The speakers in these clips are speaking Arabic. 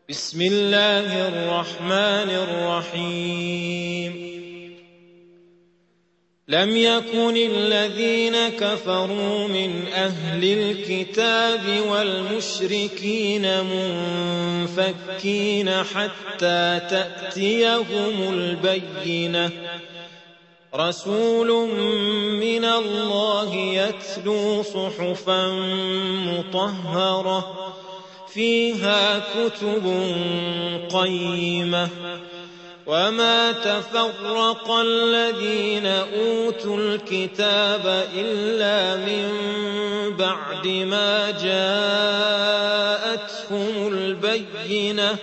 بسم الله الرحمن الرحيم لم يكن الذين كفروا من أهل الكتاب والمشركين منفكين حتى تأتيهم البينة رسول من الله يتلو صحفا مطهرة فيها كتب قيمة وما تفرق الذين أوتوا الكتاب إلا من بعد ما جاءتهم البينة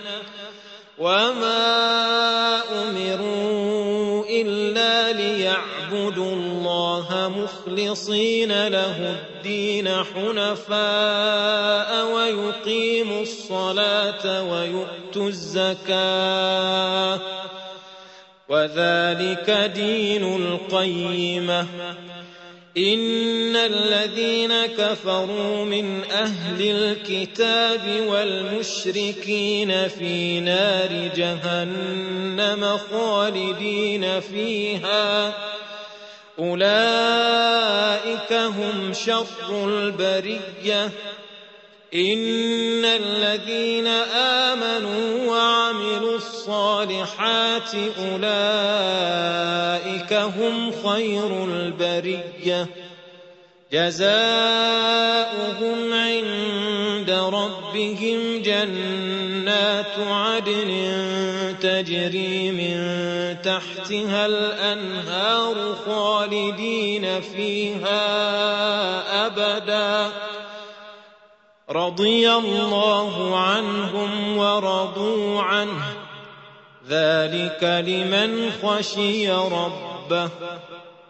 وما أمروا إلا ليعبدوا الله مخلصين له الدين حنفاء ويقيموا الصلاة ويؤتوا الزكاة وذلك دين القيمة إن الذين كفروا من أهل الكتاب والمشركين في نار جهنم خالدين فيها أولئك هم شر البرية إن الذين آمنوا وعملوا الصالحات أولئك هم خير البرية جزاؤهم عند ربهم جنات عدن تجري من تحتها الأنهار خالدين فيها أبدا رضي الله عنهم ورضوا عنه ذلك لمن خشي ربه